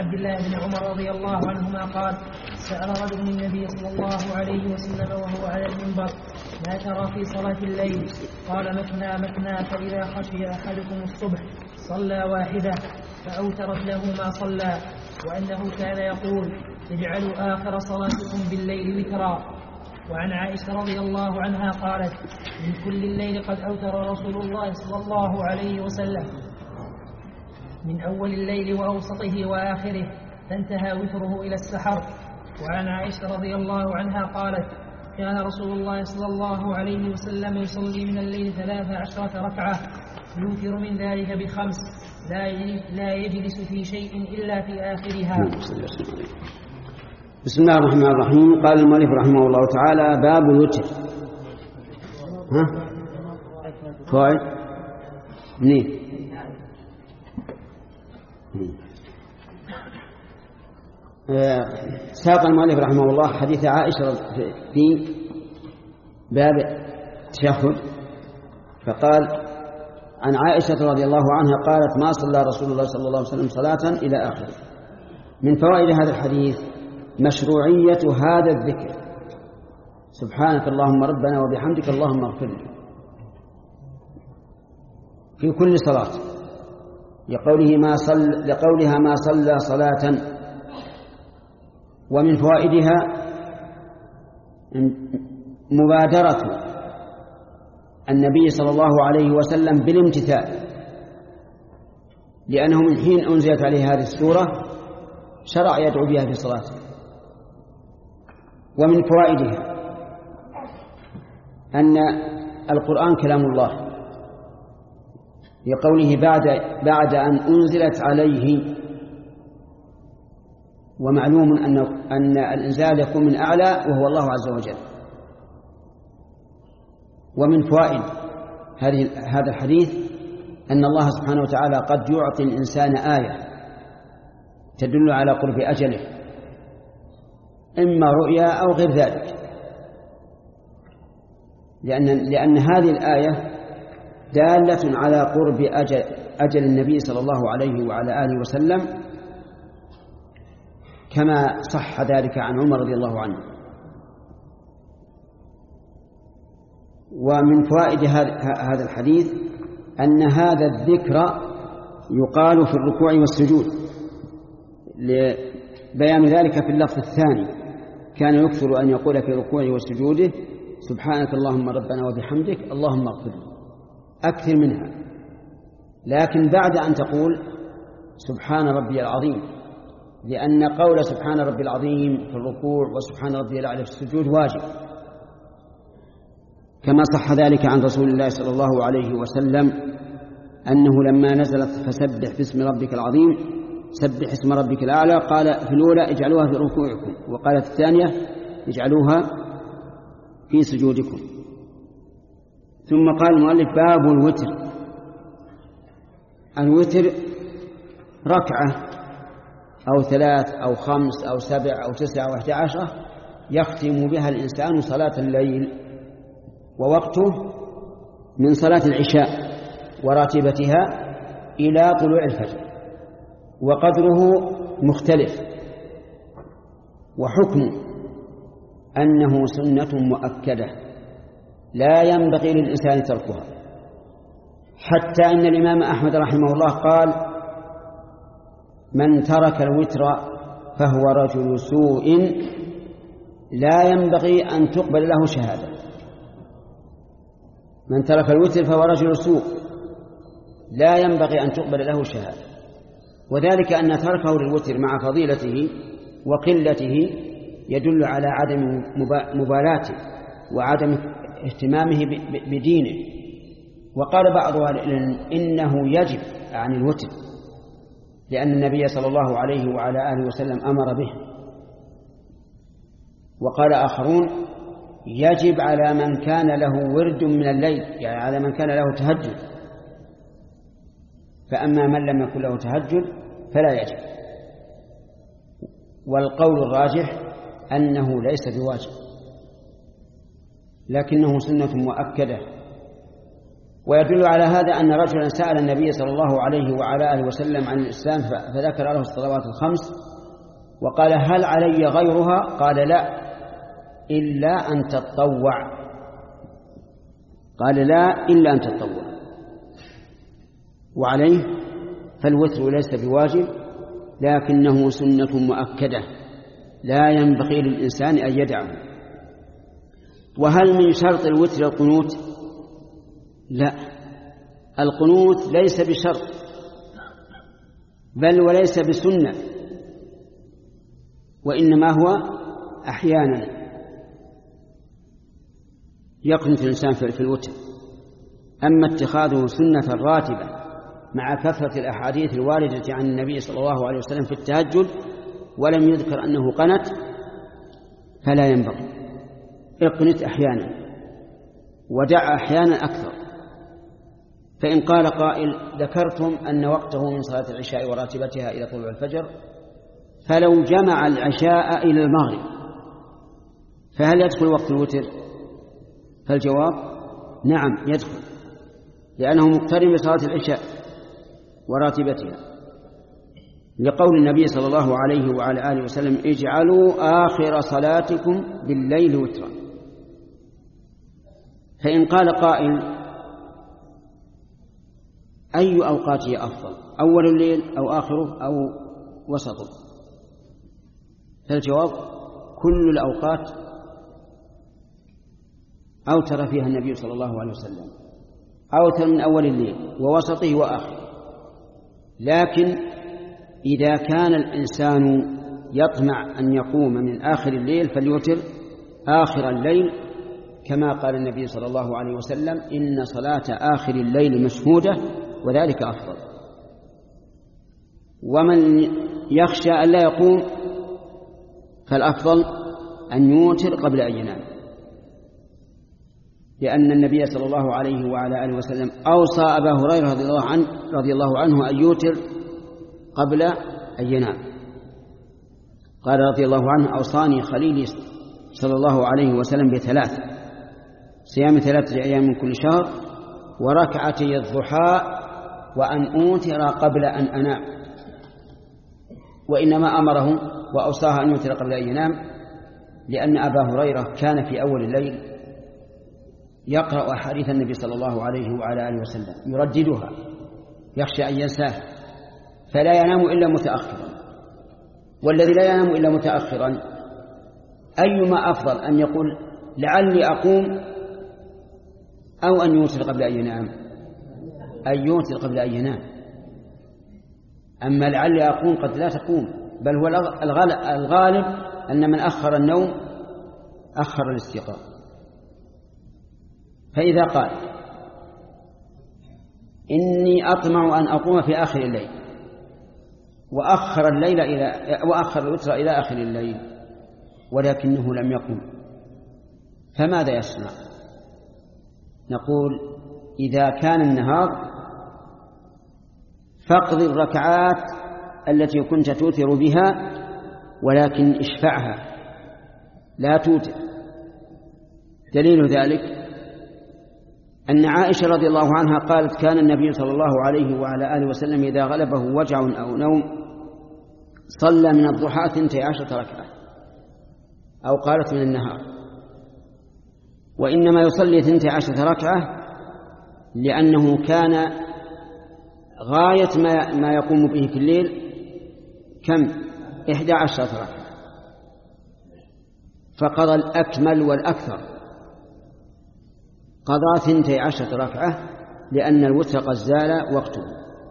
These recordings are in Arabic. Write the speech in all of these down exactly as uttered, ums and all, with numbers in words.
عبد الله بن عمر رضي الله عنهما قال سأل رجل النبي صلى الله عليه وسلم وهو على المنبر ما ترى في صلاة الليل؟ قال مثنى مثنى، فإذا خشي أحدكم الصبح صلى واحدة فأوترت له ما صلى، وأنه كان يقول اجعلوا آخر صلاتكم بالليل وترا. وعن عائشة رضي الله عنها قالت من كل الليل قد أوتر رسول الله صلى الله عليه وسلم من أول الليل وأوسطه وآخره، فانتهى وتره إلى السحر. وعن عائشة رضي الله عنها قالت كان رسول الله صلى الله عليه وسلم يصلي من الليل ثلاث عشرة ركعة، يوتر من ذلك بخمس، لا يجلس في شيء إلا في آخرها. بسم الله الرحمن الرحيم. قال المؤلف رحمه الله تعالى باب الوتر. ها فوائد منين؟ ساق المؤلف رحمه الله حديث عائشة في باب التشهد، فقال عن عائشة رضي الله عنها قالت ما صلى رسول الله صلى الله عليه وسلم صلاة إلى آخره. من فوائد هذا الحديث مشروعية هذا الذكر سبحانك اللهم ربنا وبحمدك اللهم اغفر لي في كل صلاة، لقوله ما صل لقولها ما صلى صلاة. ومن فوائدها مبادرة النبي صلى الله عليه وسلم بالامتثال، لأنه من حين أنزلت عليه هذه السورة شرع يدعو بها في صلاته. ومن فوائدها أن القرآن كلام الله، لقوله بعد بعد أن أنزلت عليه، ومعلوم أن أن الإنزال يكون من أعلى وهو الله عز وجل. ومن فوائد هذه هذا الحديث أن الله سبحانه وتعالى قد يعطي الإنسان آية تدل على قرب أجله، إما رؤيا أو غير ذلك، لأن لأن هذه الآية دالة على قرب أجل, أجل النبي صلى الله عليه وعلى آله وسلم، كما صح ذلك عن عمر رضي الله عنه. ومن فوائد هذا الحديث أن هذا الذكر يقال في الركوع والسجود، لبيان ذلك في اللفظ الثاني كان يكثر أن يقول في ركوعه وسجوده سبحانك اللهم ربنا وبحمدك اللهم اغفر لي، أكثر منها. لكن بعد أن تقول سبحان ربي العظيم، لأن قول سبحان ربي العظيم في الركوع وسبحان ربي الأعلى في السجود واجب، كما صح ذلك عن رسول الله صلى الله عليه وسلم أنه لما نزلت فسبح باسم ربك العظيم سبح اسم ربك الأعلى، قال في الأولى اجعلوها في ركوعكم، وقالت الثانية اجعلوها في سجودكم. ثم قال المؤلف باب الوتر. الوتر ركعة أو ثلاث أو خمس أو سبع أو تسع أو احدى عشرة يختم بها الإنسان صلاة الليل، ووقته من صلاة العشاء وراتبتها إلى طلوع الفجر، وقدره مختلف، وحكمه أنه سنة مؤكدة لا ينبغي للإنسان تركها، حتى أن الإمام أحمد رحمه الله قال من ترك الوتر فهو رجل سوء لا ينبغي أن تقبل له شهادة. من ترك الوتر فهو رجل سوء لا ينبغي أن تقبل له شهادة، وذلك أن تركه للوتر مع فضيلته وقلته يدل على عدم مبالاته وعدم اهتمامه بدينه. وقال بعض أهل العلم إنه يجب عن الوتر، لأن النبي صلى الله عليه وعلى آله وسلم أمر به. وقال آخرون يجب على من كان له ورد من الليل، يعني على من كان له تهجد، فأما من لم يكن له تهجد فلا يجب. والقول الراجح أنه ليس بواجب، لكنه سنة مؤكدة، ويدل على هذا أن رجلا سأل النبي صلى الله عليه وعلى آله وسلم عن الإسلام فذكر له الصلوات الخمس وقال هل علي غيرها؟ قال لا إلا أن تتطوع. قال لا إلا أن تتطوع. وعليه فالوتر ليس بواجب لكنه سنة مؤكدة لا ينبغي للإنسان أن يدعه. وهل من شرط الوتر القنوت؟ لا، القنوت ليس بشرط بل وليس بسنة، وإنما هو أحيانا يقنط الإنسان في الوتر. أما اتخاذه سنة راتبة مع كثرة الأحاديث الواردة عن النبي صلى الله عليه وسلم في التهجد ولم يذكر أنه قنت فلا ينبغي. اقنت أحيانا ودع أحيانا أكثر. فإن قال قائل ذكرتم أن وقته من صلاة العشاء وراتبتها إلى طلوع الفجر، فلو جمع العشاء إلى المغرب فهل يدخل وقت الوتر؟ فالجواب نعم يدخل، لأنه مقترن بصلاة العشاء وراتبتها، لقول النبي صلى الله عليه وعلى آله وسلم اجعلوا آخر صلاتكم بالليل وترا. فإن قال قائل أي أوقاته أفضل، أول الليل أو آخره أو وسطه؟ فالجواب كل الأوقات أوتر فيها النبي صلى الله عليه وسلم، أوتر من أول الليل ووسطه وآخره. لكن إذا كان الإنسان يطمع أن يقوم من آخر الليل فليوتر آخر الليل، كما قال النبي صلى الله عليه وسلم إن صلاة آخر الليل مشهودة وذلك أفضل. ومن يخشى أن لا يقوم فالأفضل أن يوتر قبل أن ينام، لأن النبي صلى الله عليه وعلى آله وسلم أوصى أبا هريرة رضي الله عنه, رضي الله عنه أن يوتر قبل أن ينام. قال رضي الله عنه أوصاني خليلي صلى الله عليه وسلم بثلاث: صيام ثلاثة أيام من كل شهر، وركعتي الضحى، وأن أوتر قبل أن أنام. وإنما أمره وأوصاها أن يوتر قبل أن ينام لأن أبا هريرة كان في أول الليل يقرأ أحاديث النبي صلى الله عليه وعلى آله وسلم يرددها يخشى أن ينساه فلا ينام إلا متأخرا. والذي لا ينام إلا متأخرا أيما أفضل، أن يقول لعلي أقوم أو أن يوتر قبل أن ينام؟ أن يوتر قبل أن ينام. أما لعلي أقوم قد لا تقوم، بل هو الغالب أن من أخر النوم أخر الاستيقاظ. فإذا قال إني أطمع أن أقوم في آخر الليل وأخر الليل إلى وأخر الوتر إلى آخر الليل ولكنه لم يقم، فماذا يصنع؟ نقول إذا كان النهار فاقضي الركعات التي كنت توتر بها ولكن اشفعها لا توتر. دليل ذلك أن عائشة رضي الله عنها قالت كان النبي صلى الله عليه وعلى آله وسلم إذا غلبه وجع أو نوم صلى من الضحى ثنتي عشرة ركعة، أو قالت من النهار. وإنما يصلي ثنتي عشرة ركعة لأنه كان غاية ما ما يقوم به في الليل كم؟ إحدى عشرة ركعة، فقضى الأكمل والأكثر، قضى ثنتي عشرة ركعة لأن الوتر قد زال وقته.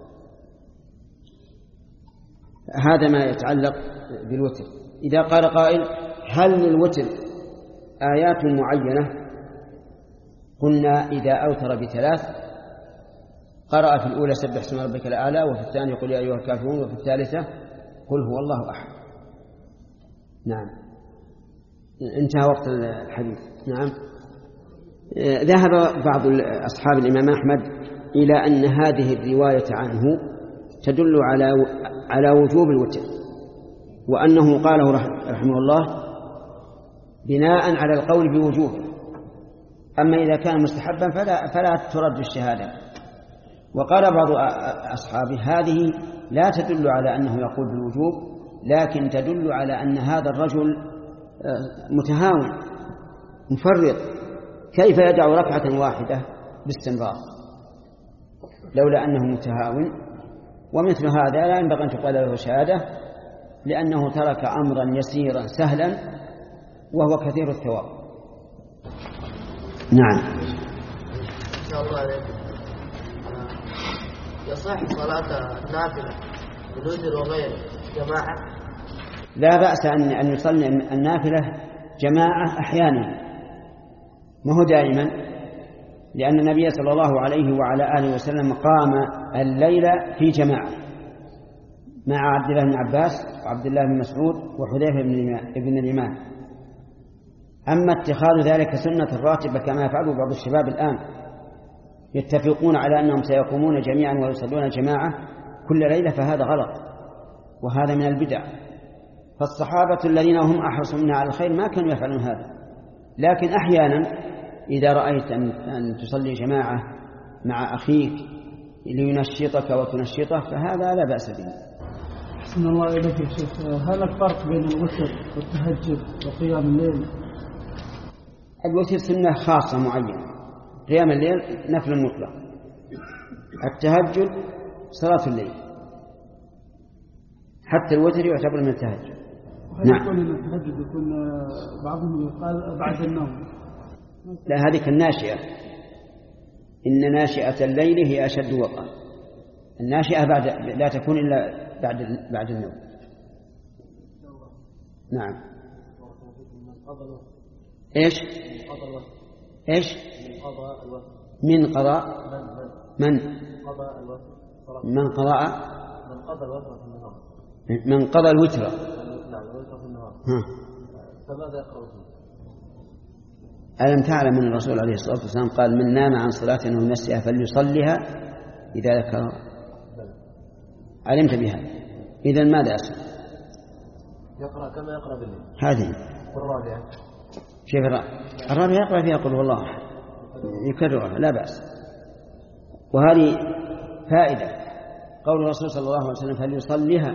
هذا ما يتعلق بالوتر. إذا قال قائل هل للوتر آيات معينة؟ قلنا إذا أوتر بثلاث قرأ في الأولى سبح اسم ربك الأعلى، وفي الثانية قل يا أيها الكافرون، وفي الثالثة قل هو الله أحد. نعم، انتهى وقت الحديث. نعم. ذهب بعض أصحاب الإمام أحمد إلى أن هذه الرواية عنه تدل على على وجوب الوتر، وأنه قاله رحمه الله بناء على القول بوجوبه، أما إذا كان مستحبا فلا, فلا ترد الشهادة. وقال بعض أصحابه هذه لا تدل على أنه يقول بالوجوب، لكن تدل على أن هذا الرجل متهاون مفرط، كيف يدع ركعة واحدة باستمرار لولا أنه متهاون. ومثل هذا لا ينبغي أن تقال له شهادة، لأنه ترك أمرا يسيرا سهلا وهو كثير الثواب. نعم. إن شاء الله عليكم. يصح صلاة النافلة بالوتر وغيره جماعة؟ لا بأس أن أن يصلي النافلة جماعة أحيانا، ما هو دائما، لأن النبي صلى الله عليه وعلى آله وسلم قام الليل في جماعة مع عبد الله بن عباس وعبد الله بن مسعود وحذيفة بن اليمان. أما اتخاذ ذلك سنة راتبة كما يفعله بعض الشباب الآن، يتفقون على أنهم سيقومون جميعا ويصلون جماعة كل ليلة، فهذا غلط وهذا من البدع. فالصحابة الذين هم أحرص منا على الخير ما كانوا يفعلون هذا، لكن أحيانا إذا رأيت أن تصلي جماعة مع أخيك لينشطك وتنشطه فهذا لا بأس به. أحسن الله إليك يا شيخ، هل الفرق بين الوتر والتهجد وقيام الليل؟ الوتر سنة خاصة معينة، قيام الليل نفل مطلق، التهجد صلاة الليل، حتى الوتر يعتبر من التهجد. نعم. يقول أن التهجد يكون بعضهم يقال بعد النوم. لا، هذه الناشئة، إن ناشئة الليل هي أشد وقعا. الناشئة بعد لا تكون إلا بعد بعد النوم. نعم. إيش؟ إيش؟ من قضاء من من قضاء من قضى الوتر. فماذا يقرأ فيه؟ ألم تعلم من الرسول عليه الصلاة والسلام قال من نام عن صلاة أو نسيها فليصليها إذا ذكر. علمت بها، إذن ماذا أسمع؟ يقرأ كما يقرأ بالليل. هذه والرابعة شيء الرابعة يقرأ فيها قل هو الله يكررها لا بأس. وهذه فائدة قول الرسول صلى الله عليه وسلم فليصليها،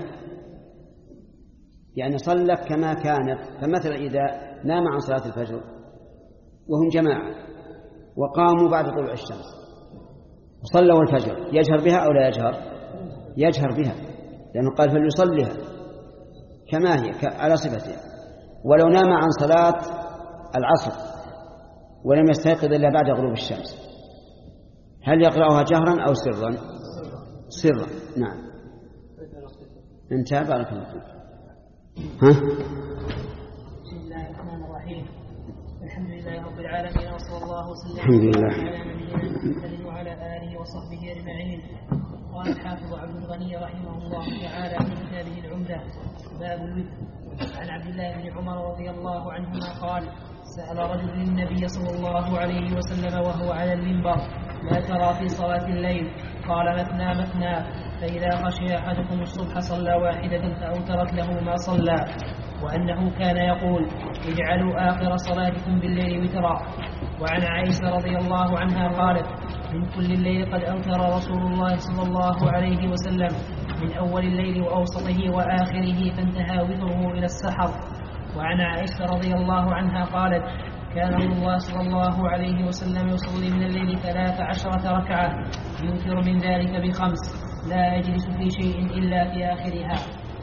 يعني صلت كما كانت. فمثلا إذا نام عن صلاة الفجر وهم جماعة وقاموا بعد طلوع الشمس وصلوا الفجر، يجهر بها أو لا يجهر؟ يجهر بها، لأنه قال فليصليها كما هي على صفتها. ولو نام عن صلاة العصر ولم يستيقظ إلا بعد غروب الشمس، هل يقرأها جهرا أو سرا؟ سرا. نعم. انتهى. بارك الله فيك. ها؟ بسم الله الرحمن الرحيم. الحمد لله رب العالمين، وصلى الله وسلم الحمد لله على نبينا محمد وعلى آله وصحبه أجمعين. قال الحافظ عبد الغني رحمه الله تعالى في كتابه العمدة باب الوتر عن عبد الله بن عمر رضي الله عنهما قال سأل رجل النبي صلى الله عليه وسلم وهو على المنبر ما ترى في صلاة الليل؟ قال مثنى مثنى، فإذا خشي أحدكم الصبح صلى واحدة فأوترت له ما صلى. وأنه كان يقول اجعلوا آخر صلاتكم بالليل وترا. وعن عائشة رضي الله عنها قالت من كل الليل قد أوتر رسول الله صلى الله عليه وسلم، من أول الليل وأوسطه وآخره، فانتهى وتره إلى السحر. وعن عائشة رضي الله عنها قالت كان رسول الله صلى الله عليه وسلم يصلي من الليل ثلاث عشرة ركعة، يوتر من ذلك بخمس، لا يجلس في شيء إلا في آخرها.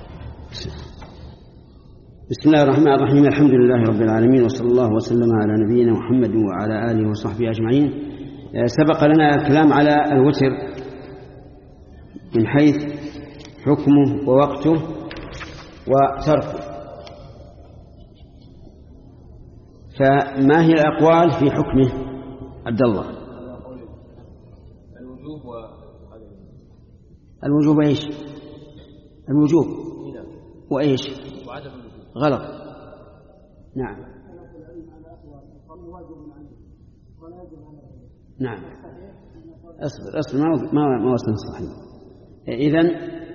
بسم الله الرحمن الرحيم. الحمد لله رب العالمين، وصلى الله وسلم على نبينا محمد وعلى آله وصحبه أجمعين. سبق لنا الكلام على الوتر من حيث حكمه ووقته وتركه، فما هي الأقوال في حكمه عبد الله؟ الوجوب و الوجوب ايش؟ الوجوب وايش؟ وعدم الوجوب غلط. نعم نعم اصبر اصبر ما ما ما وصلنا صحيح. اذن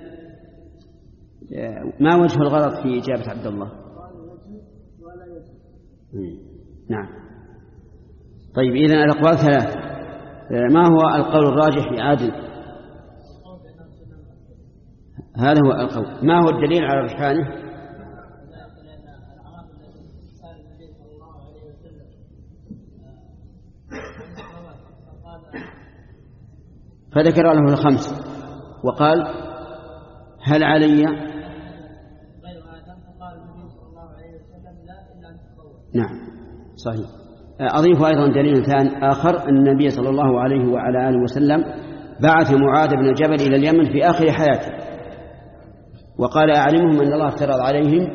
ما وجه الغلط في إجابة عبد الله؟ نعم طيب إذن الأقوال ثلاثة. ما هو القول الراجح لعادل؟ هذا هو القول. ما هو الدليل على رجحانه؟ فذكر له الخمس وقال هل علي؟ نعم صحيح. أضيف أيضا دليل ثاني آخر أن النبي صلى الله عليه وعلى آله وسلم بعث معاذ بن جبل إلى اليمن في آخر حياته وقال أعلمهم أن الله افترض عليهم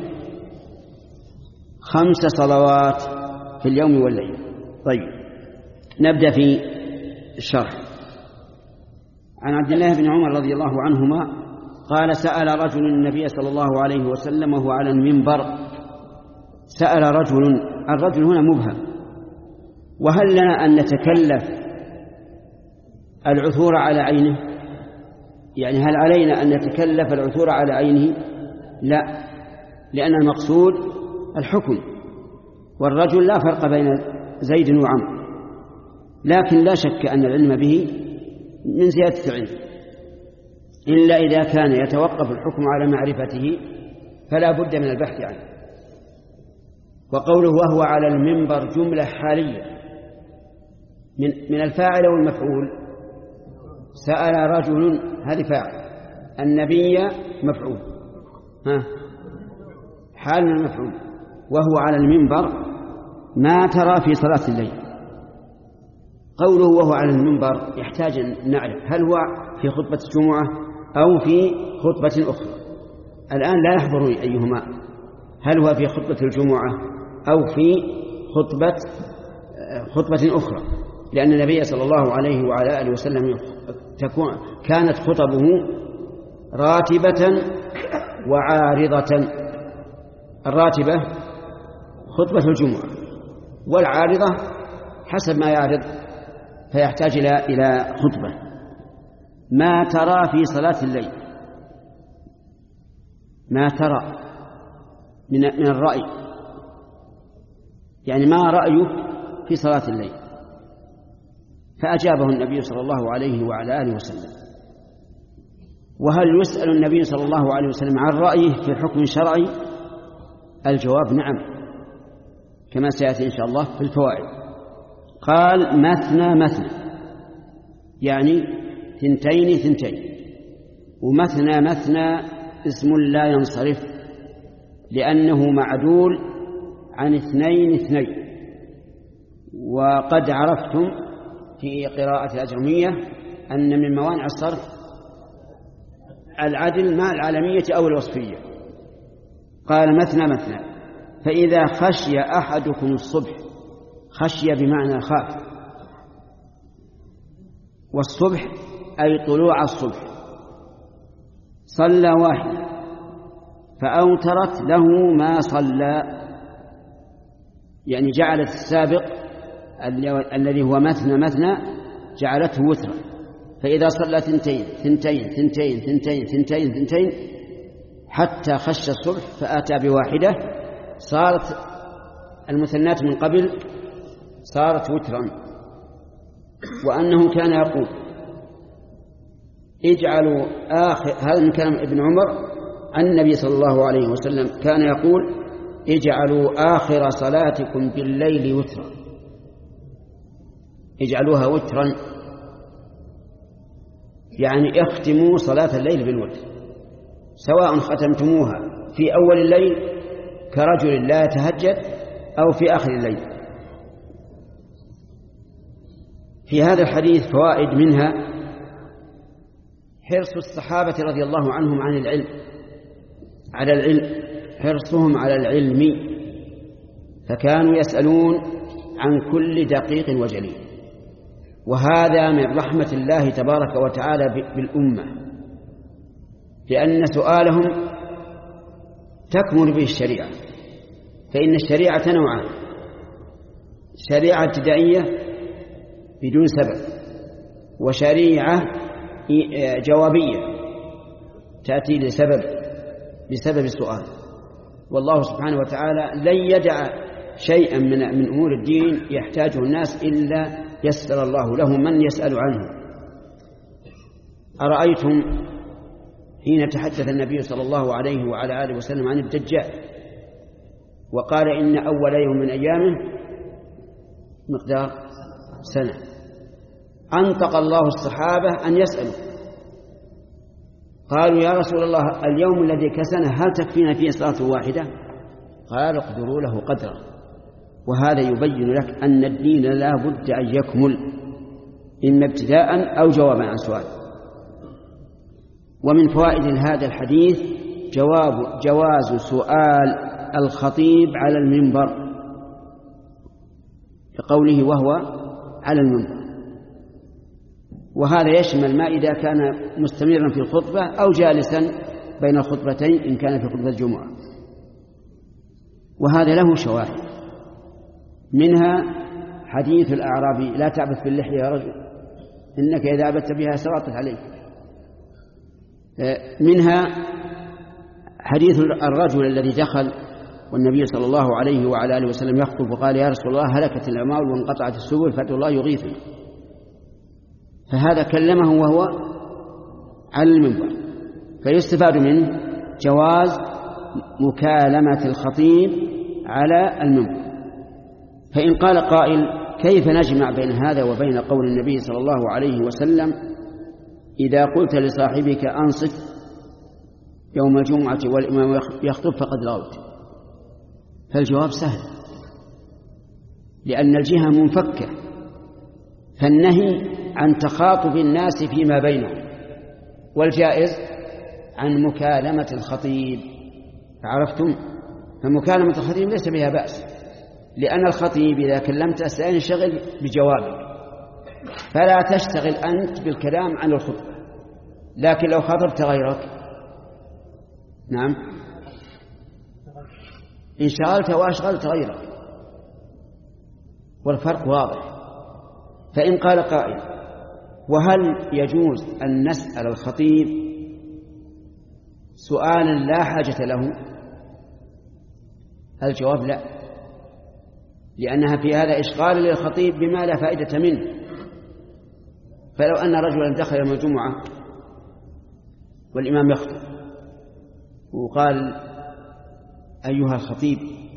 خمس صلوات في اليوم والليل. طيب نبدأ في الشرح. عن عبد الله بن عمر رضي الله عنهما قال سأل رجل النبي صلى الله عليه وسلم وهو على المنبر. سأل رجل، الرجل هنا مبهم، وهل لنا أن نتكلف العثور على عينه؟ يعني هل علينا أن نتكلف العثور على عينه؟ لا، لأن المقصود الحكم، والرجل لا فرق بين زيد وعمر، لكن لا شك أن العلم به من زيادة العلم، إلا إذا كان يتوقف الحكم على معرفته فلا بد من البحث عنه. وقوله وهو على المنبر جملة حالية من من الفاعل والمفعول. سأل رجل هذه فاعل، النبي مفعول، ها حال من المفعول، وهو على المنبر ما ترى في صلاة الليل. قوله وهو على المنبر يحتاج أن نعرف هل هو في خطبة الجمعة أو في خطبة أخرى. الآن لا يحضرني أيهما، هل هو في خطبة الجمعة أو في خطبة خطبة أخرى، لأن النبي صلى الله عليه وعلى آله وسلم تكون كانت خطبه راتبة وعارضة. الراتبة خطبة الجمعة، والعارضة حسب ما يعرض فيحتاج إلى إلى خطبة. ما ترى في صلاة الليل، ما ترى من من الرأي، يعني ما رأيك في صلاة الليل؟ فأجابه النبي صلى الله عليه وعلى آله وسلم. وهل يسأل النبي صلى الله عليه وسلم عن رأيه في حكم شرعي؟ الجواب نعم، كما سيأتي إن شاء الله في الفوائد. قال مثنى مثنى، يعني ثنتين ثنتين. ومثنى مثنى اسم لا ينصرف لأنه معدول عن اثنين اثنين. وقد عرفتم في قراءة الأجرمية أن من موانع الصرف العدل مع العالمية أو الوصفية. قال مثنى مثنى، فإذا خشي أحدكم الصبح، خشي بمعنى خاف، والصبح أي طلوع الصبح، صلى واحد فأوترت له ما صلى، يعني جعلت السابق الذي هو مثنى مثنى جعلته وترا. فإذا صلى ثنتين ثنتين ثنتين ثنتين ثنتين ثنتين حتى خش الصبح فآتى بواحدة، صارت المثنات من قبل صارت وترا. وأنه كان يقول اجعلوا آخر، هذا من كلام ابن عمر عن النبي صلى الله عليه وسلم، كان يقول اجعلوا آخر صلاتكم بالليل وترا، اجعلوها وترا، يعني اختموا صلاة الليل بالوتر، سواء ختمتموها في أول الليل كرجل لا يتهجد أو في آخر الليل. في هذا الحديث فوائد، منها حرص الصحابة رضي الله عنهم عن العلم على العلم حرصهم على العلم، فكانوا يسألون عن كل دقيق وجليل، وهذا من رحمة الله تبارك وتعالى بالأمة، لأن سؤالهم تكمل به الشريعة. فإن الشريعة نوعان: شريعة ابتدائية بدون سبب، وشريعة جوابية تأتي لسبب بسبب السؤال. والله سبحانه وتعالى لن يدع شيئا من من أمور الدين يحتاجه الناس إلا يسر الله له من يسأل عنه. أرأيتم حين تحدث النبي صلى الله عليه وعلى آله وسلم عن الدجال وقال إن أول يوم من أيامه مقدار سنة، أنطق الله الصحابة أن يسألوا، قالوا يا رسول الله اليوم الذي كسنه هل تكفينا فيه صلاة واحدة؟ قال اقدروا له قدره. وهذا يبين لك أن الدين لا بد أن يكمل إما ابتداء أو جوابا عن سؤال. ومن فوائد هذا الحديث جواب جواز سؤال الخطيب على المنبر لقوله وهو على المنبر، وهذا يشمل ما إذا كان مستمرا في الخطبة أو جالسا بين الخطبتين إن كان في خطبة الجمعة. وهذا له شواهد، منها حديث الأعرابي لا تعبث باللحية يا رجل إنك إذا عبثت بها سرطت عليك. منها حديث الرجل الذي دخل والنبي صلى الله عليه وعلى آله وسلم يخطب وقال يا رسول الله هلكت الأموال وانقطعت السبل فادعوا الله يغيثني، فهذا كلمه وهو على المنبر. فيستفاد منه جواز مكالمة الخطيب على المنبر. فإن قال قائل كيف نجمع بين هذا وبين قول النبي صلى الله عليه وسلم إذا قلت لصاحبك أنصت يوم الجمعة والإمام يخطب فقد لغوت؟ فالجواب سهل، لأن الجهة منفكة، فالنهي عن تخاطب الناس فيما بينهم، والجائز عن مكالمة الخطيب. عرفتم؟ فمكالمة الخطيب ليس بها بأس، لأن الخطيب إذا كلمت سينشغل بجوابك، فلا تشتغل أنت بالكلام عن الخطبة. لكن لو خاطبت غيرك نعم انشغلت وأشغلت غيرك، والفرق واضح. فإن قال قائل وهل يجوز أن نسأل الخطيب سؤالا لا حاجة له؟ الجواب لا، لأنها في هذا إشغال للخطيب بما لا فائدة منه. فلو أن رجلا دخل يوم الجمعة والإمام يخطب وقال أيها الخطيب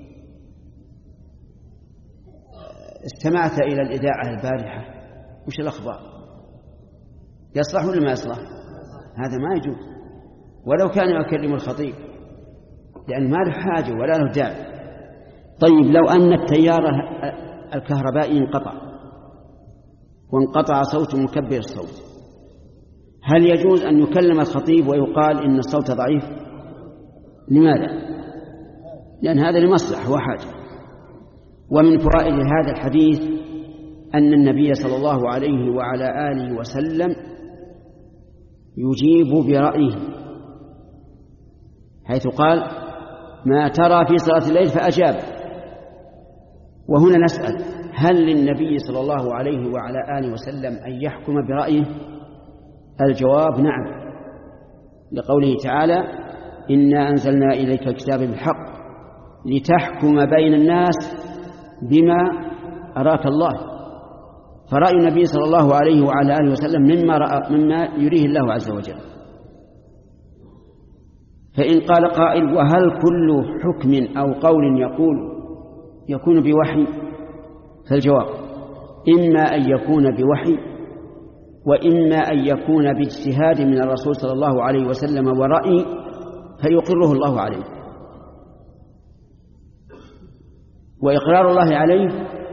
استمعت إلى الإذاعة البارحة وش الأخبار؟ يصلح ولا ما يصلح؟ هذا ما يجوز، ولو كان يكلم الخطيب، لأن ما له حاجة ولا له داعي. طيب لو أن التيار الكهربائي انقطع وانقطع صوت مكبر الصوت، هل يجوز أن يكلم الخطيب ويقال إن الصوت ضعيف؟ لماذا؟ لأن هذا لمصلحة وحاجة. ومن فوائد هذا الحديث أن النبي صلى الله عليه وعلى آله وسلم يجيب برأيه، حيث قال ما ترى في صلاة الليل فأجاب. وهنا نسأل هل للنبي صلى الله عليه وعلى آله وسلم أن يحكم برأيه؟ الجواب نعم، لقوله تعالى إنا أنزلنا إليك الكتاب بالحق لتحكم بين الناس بما أراك الله. فرأي النبي صلى الله عليه وعلى آله وسلم مما, رأى مما يريه الله عز وجل. فإن قال قائل وهل كل حكم أو قول يقول يكون بوحي؟ فالجواب إما أن يكون بوحي وإما أن يكون باجتهاد من الرسول صلى الله عليه وسلم ورأي فيقره الله عليه، وإقرار الله عليه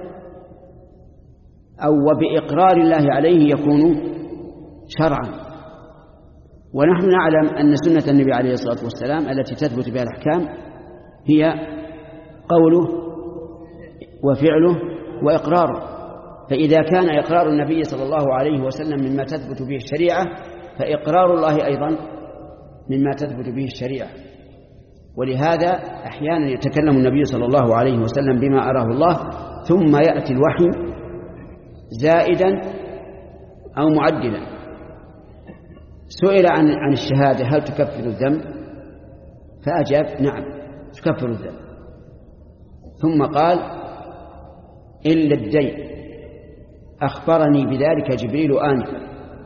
أو وبإقرار الله عليه يكون شرعا. ونحن نعلم أن سنة النبي عليه الصلاة والسلام التي تثبت بها الأحكام هي قوله وفعله وإقراره. فإذا كان إقرار النبي صلى الله عليه وسلم مما تثبت به الشريعة فإقرار الله أيضا مما تثبت به الشريعة. ولهذا أحيانا يتكلم النبي صلى الله عليه وسلم بما أراه الله ثم يأتي الوحي زائدا أو معدلا. سئل عن عن الشهادة هل تكفر الذنب؟ فأجاب نعم تكفر الذنب. ثم قال إلا الدين أخبرني بذلك جبريل آنفا.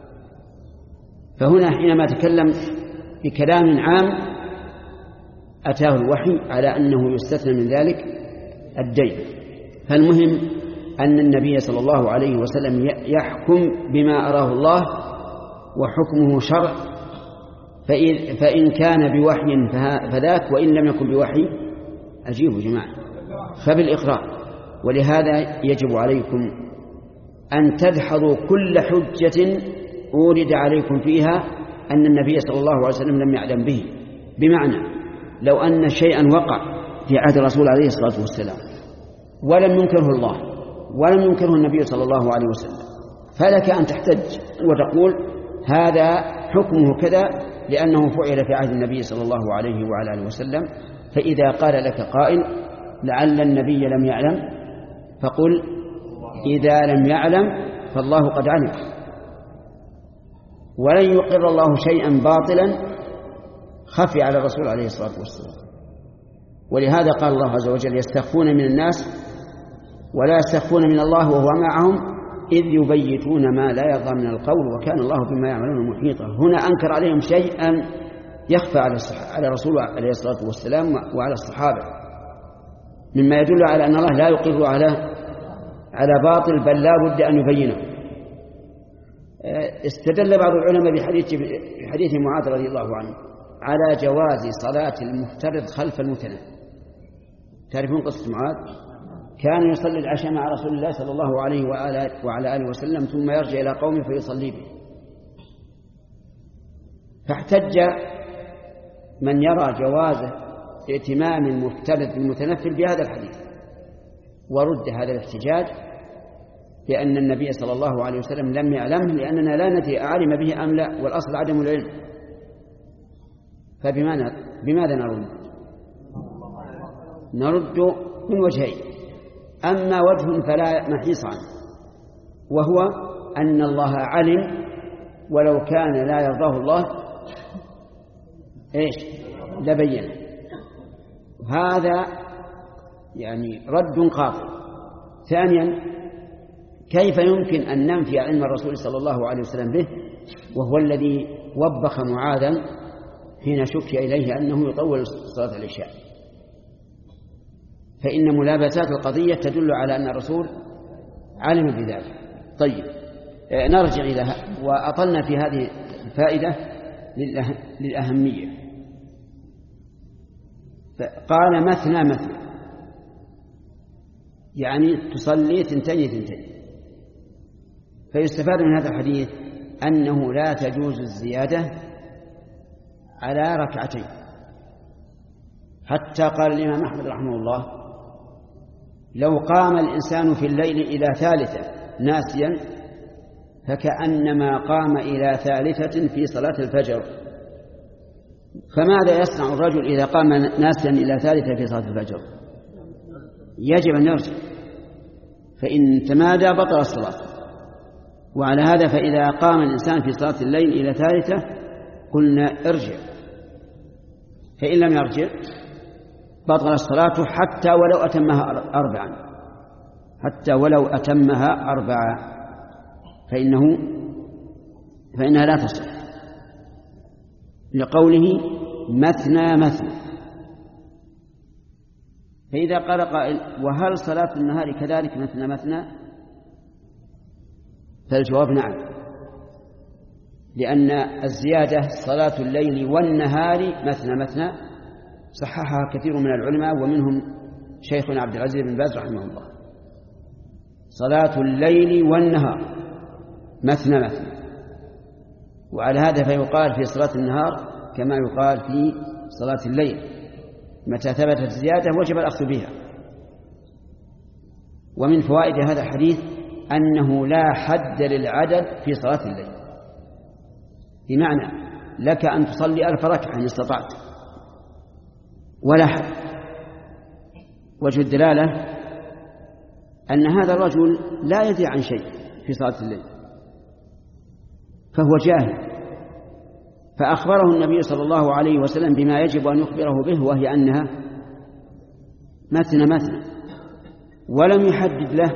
فهنا حينما تكلم بكلام عام أتاه الوحي على أنه يستثنى من ذلك الدين. فالمهم أن النبي صلى الله عليه وسلم يحكم بما أراه الله وحكمه شرع، فإن كان بوحي فذاك، وإن لم يكن بوحي أجيبوا جماعة فبالإقرار. ولهذا يجب عليكم أن تدحضوا كل حجة أورد عليكم فيها أن النبي صلى الله عليه وسلم لم يعلم به. بمعنى لو أن شيئا وقع في عهد الرسول عليه الصلاة والسلام ولم ينكره الله ولم ينكره النبي صلى الله عليه وسلم، فلك أن تحتج وتقول هذا حكمه كذا لأنه فعل في عهد النبي صلى الله عليه وعلى آله وسلم. فإذا قال لك قائل لعل النبي لم يعلم، فقل إذا لم يعلم فالله قد علم، ولن يقر الله شيئا باطلا خفي على الرسول عليه الصلاة والسلام. ولهذا قال الله عز وجل يستخفون من الناس ولا يستخفون من الله وهو معهم إذ يبيتون ما لا يرضى من القول وكان الله بما يعملون محيطا. هنا أنكر عليهم شيئا يخفى على الرسول عليه الصلاة والسلام وعلى الصحابة، مما يدل على أن الله لا يقر على على باطل، بل لا بد أن يبينه. استدل بعض العلماء بحديث بحديث معاذ رضي الله عنه على جواز صلاة المفترض خلف المتنفل. تعرفون قصة معاذ؟ كان يصلي العشاء مع رسول الله صلى الله عليه وعلى آله وسلم ثم يرجع إلى قومه فيصلي به. فاحتج من يرى جواز ائتمام المفترض بالمتنفل بهذا الحديث، ورد هذا الاحتجاج بأن النبي صلى الله عليه وسلم لم يعلمه لأننا لا ندري أعلم به أم لا، والأصل عدم العلم. فبماذا بماذا نرد؟ نرد من وجهين. أما وجه فلا محيص عنه، وهو أن الله علم ولو كان لا يرضاه الله إيش لبينه. هذا يعني رد قاطع. ثانيا، كيف يمكن أن ننفي علم الرسول صلى الله عليه وسلم به وهو الذي وبخ معاذا حين شك إليه أنه يطول صلاة العشاء؟ فإن ملابسات القضية تدل على أن الرسول علم بذلك. طيب نرجع إلى وأطلنا في هذه الفائدة للأهمية. قال مثنى مثنى، يعني تصلي ثنتين ثنتين. فيستفاد من هذا الحديث أنه لا تجوز الزيادة على ركعتين. حتى قال الإمام أحمد رحمه الله لو قام الإنسان في الليل إلى ثالثة ناسيا فكأنما قام إلى ثالثة في صلاة الفجر. فماذا يصنع الرجل إذا قام ناسيا إلى ثالثة في صلاة الفجر؟ يجب أن يرجع، فإن تمادى بطل الصلاة. وعلى هذا فإذا قام الإنسان في صلاة الليل إلى ثالثة قلنا ارجع، فإن لم يرجع بطل الصلاة حتى ولو أتمها أربعا، حتى ولو أتمها أربعا فإنه فإنها لا تصح، لقوله مثنى مثنى. فإذا قال قائل وهل صلاة النهار كذلك مثنى مثنى؟ فالجواب نعم، لأن الزيادة صلاة الليل والنهار مثنى مثنى صححها كثير من العلماء ومنهم شيخنا عبد العزيز بن باز رحمه الله. صلاة الليل والنهار مثنى مثنى، وعلى هذا فيقال في صلاة النهار كما يقال في صلاة الليل، متى ثبتت الزيادة وجب الأخذ بها. ومن فوائد هذا الحديث أنه لا حد للعدد في صلاة الليل، بمعنى لك أن تصلي ألف ركعة إن استطعت ولا حد. وجه الدلالة أن هذا الرجل لا يدري عن شيء في صلاة الليل فهو جاهل، فأخبره النبي صلى الله عليه وسلم بما يجب أن يخبره به، وهي أنها مثنى مثنى. ولم يحدد له،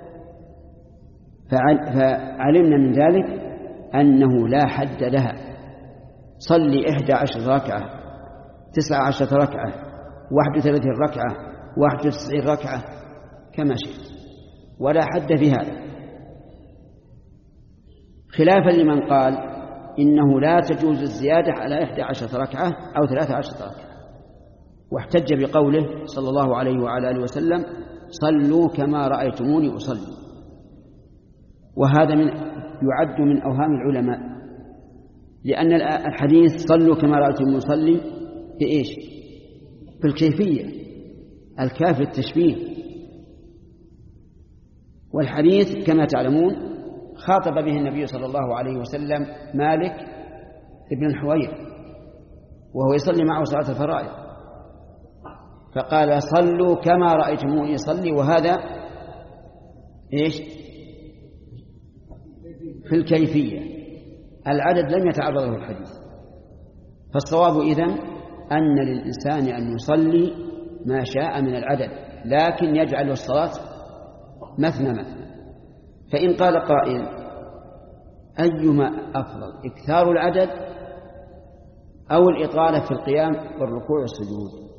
فعلمنا من ذلك أنه لا حد لها. صلي إحدى عشر ركعة، تسعة عشرة ركعة، واحد وثلاثين ركعة، واحد وتسعين ركعة، كما شئت، ولا حد في هذا، خلافا لمن قال إنه لا تجوز الزيادة على إحدى عشرة ركعة أو ثلاثة عشرة ركعة، واحتج بقوله صلى الله عليه وعلى آله وسلم: صلوا كما رأيتموني أصلي. وهذا من يعد من أوهام العلماء، لأن الحديث صلوا كما رأيتموني أصلي في إيش؟ في الكيفية، الكاف التشبيه. والحديث كما تعلمون خاطب به النبي صلى الله عليه وسلم مالك ابن الحويرث وهو يصلي معه صلاة الفرائض، فقال: صلوا كما رأيتموني يصلي. وهذا إيش؟ في الكيفية، العدد لم يتعرض له الحديث. فالصواب إذن أن للإنسان أن يصلي ما شاء من العدد، لكن يجعل الصلاة مثنى مثنى. فإن قال قائل: أيما أفضل، إكثار العدد أو الإطالة في القيام والركوع والسجود؟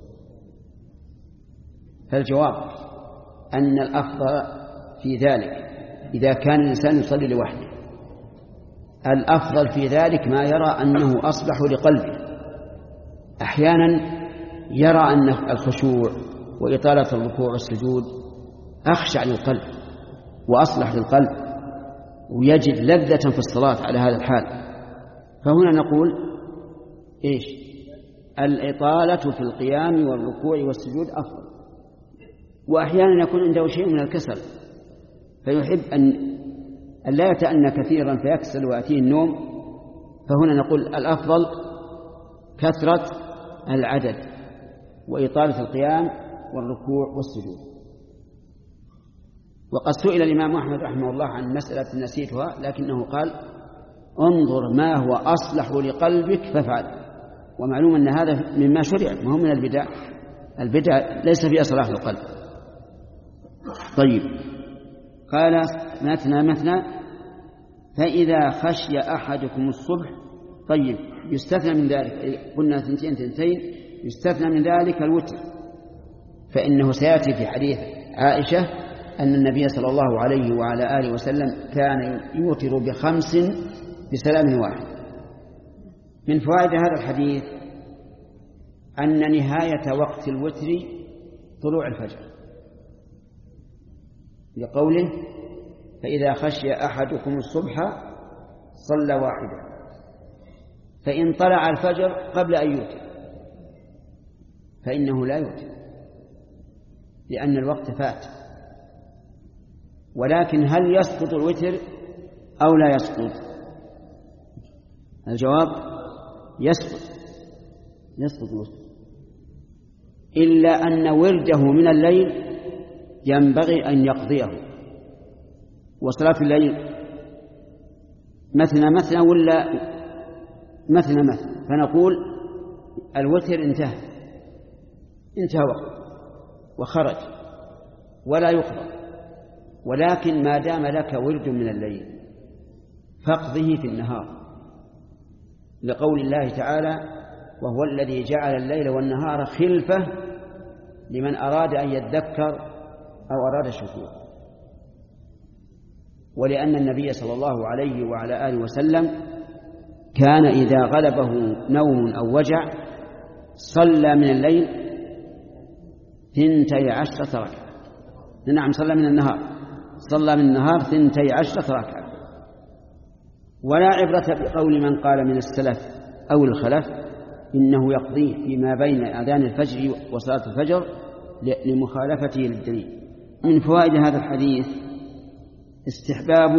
فالجواب أن الأفضل في ذلك إذا كان الإنسان يصلي لوحده، الأفضل في ذلك ما يرى أنه أصلح لقلبه. أحيانا يرى أن الخشوع وإطالة الركوع والسجود أخشع للقلب وأصلح للقلب، ويجد لذة في الصلاة على هذا الحال. فهنا نقول إيش؟ الإطالة في القيام والركوع والسجود أفضل. وأحيانا يكون عنده شيء من الكسل فيحب أن لا يتأنى كثيرا فيكسل ويأتيه النوم، فهنا نقول الأفضل كثرة العدد وإطالة القيام والركوع والسجود. وقد سئل الإمام أحمد رحمه الله عن مسألة نسيتها، لكنه قال: انظر ما هو أصلح لقلبك فافعل. ومعلوم أن هذا مما شرع، ما هو من البدع. البدع ليس فيها صلاح القلب. طيب، قال: مثنى مثنى فإذا خشي أحدكم الصبح. طيب، يستثنى من ذلك، قلنا ثنتين ثنتين، يستثنى من ذلك الوتر، فإنه سيأتي في حديث عائشة أن النبي صلى الله عليه وعلى آله وسلم كان يوتر بخمس بسلام واحد. من فوائد هذا الحديث أن نهاية وقت الوتر طلوع الفجر، لقوله: فإذا خشي أحدكم الصبح صلى واحدا. فإن طلع الفجر قبل أن يوتر فإنه لا يوتر، لأن الوقت فات. ولكن هل يسقط الوتر أو لا يسقط؟ الجواب: يسقط يسقط الوتر، إلا أن ورده من الليل ينبغي أن يقضيه. وصلاة الليل مثنى مثنى ولا مثنى مثنى؟ فنقول الوتر انتهى انتهى وقت وخرج ولا يقضى. ولكن ما دام لك ورد من الليل فاقضه في النهار، لقول الله تعالى: وهو الذي جعل الليل والنهار خلفة لمن أراد أن يذكر أو أراد شكورا. ولأن النبي صلى الله عليه وعلى آله وسلم كان إذا غلبه نوم أو وجع صلى من الليل ثنتي عشرة ركعة. نعم، صلى من النهار صلى من النهار ثنتي عشرة ركعة. ولا عبرة بقول من قال من السلف أو الخلف إنه يقضيه فيما بين أذان الفجر وصلاة الفجر لمخالفته للدليل. من فوائد هذا الحديث استحباب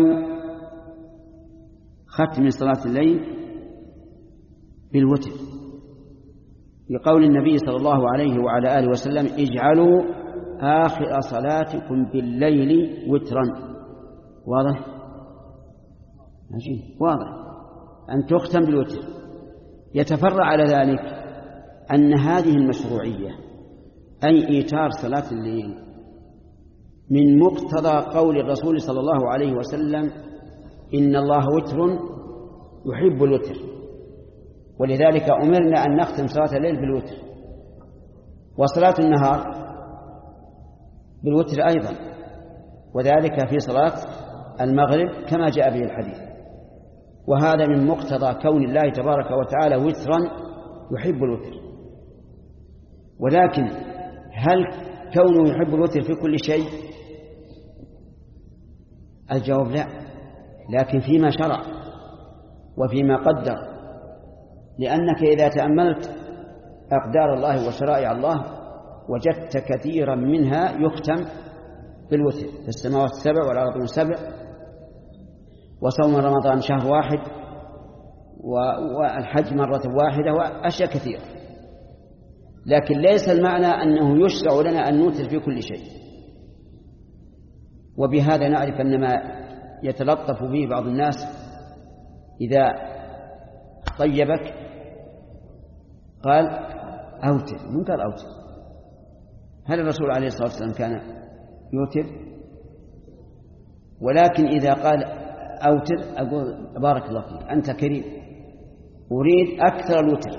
ختم صلاة الليل بالوتر، لقول النبي صلى الله عليه وعلى آله وسلم: اجعلوا آخر صلاتكم بالليل وترا. واضح؟ ماشي، واضح أن تختم بالوتر. يتفرع على ذلك أن هذه المشروعية، أي إيتار صلاة الليل من مقتضى قول الرسول صلى الله عليه وسلم إن الله وتر يحب الوتر، ولذلك أمرنا أن نختم صلاة الليل بالوتر، وصلاة النهار بالوتر أيضا، وذلك في صلاة المغرب كما جاء به الحديث. وهذا من مقتضى كون الله تبارك وتعالى وترا يحب الوتر. ولكن هل كونه يحب الوتر في كل شيء؟ الجواب لا، لكن فيما شرع وفيما قدر، لأنك إذا تأملت أقدار الله وشرائع الله وجدت كثيرا منها يختم بالوتر، في السماوات السبع والأرض السبع، وصوم رمضان شهر واحد، والحج مرة واحدة، وأشياء كثيرة. لكن ليس المعنى أنه يشرع لنا أن نوتر في كل شيء. وبهذا نعرف أن ما يتلطف به بعض الناس إذا طيبك قال أوتر، من قال أوتر؟ هل الرسول عليه الصلاة والسلام كان يوتر؟ ولكن إذا قال أوتر أقول بارك الله فيك، أنت كريم، أريد أكثر الوتر.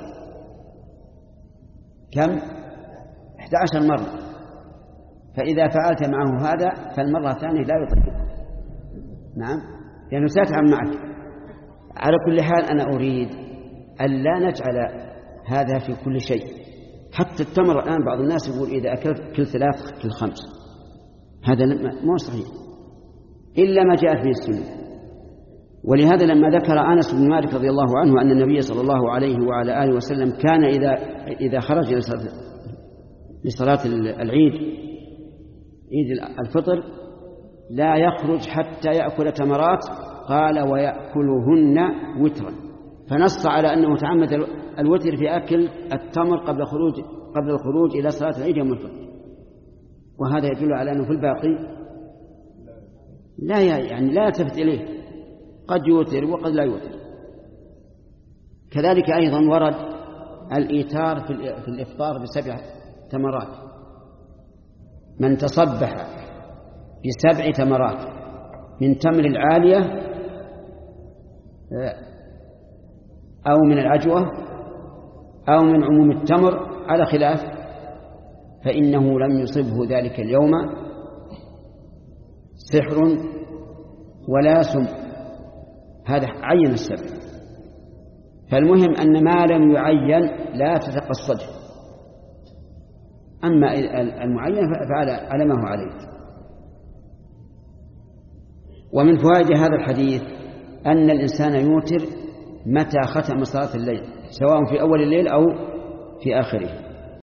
كم؟ إحدى عشر مرة. فإذا فعلت معه هذا فالمرة الثانية لا يطيب. نعم، لأنه سأتعب معك. على كل حال أنا أريد أن لا نجعل هذا في كل شيء. حتى التمر الآن بعض الناس يقول إذا أكلت كل ثلاث كل خمس، هذا مو صحيح إلا ما جاءت به السنة. ولهذا لما ذكر أنس بن مالك رضي الله عنه أن النبي صلى الله عليه وعلى آله وسلم كان إذا إذا خرج لصلاة العيد عيد الفطر لا يخرج حتى يأكل تمرات، قال ويأكلهن وترا، فنص على أنه تعمد الوتر في أكل التمر قبل خروج قبل الخروج إلى صلاة العيد يوم الفطر. وهذا يدل على أنه في الباقي لا يعني لا يلتفت إليه، قد يوتر وقد لا يوتر. كذلك أيضا ورد الإيتار في الإفطار بسبع تمرات، من تصبح بسبع تمرات من تمر العالية أو من العجوة أو من عموم التمر على خلاف، فإنه لم يصبه ذلك اليوم سحر ولا سم. هذا عين السبب. فالمهم أن ما لم يعين لا تتقصده، أما المعين فعلى ما هو عليه. ومن فوائد هذا الحديث أن الإنسان يوتر متى ختم صلاة الليل، سواء في أول الليل أو في آخره.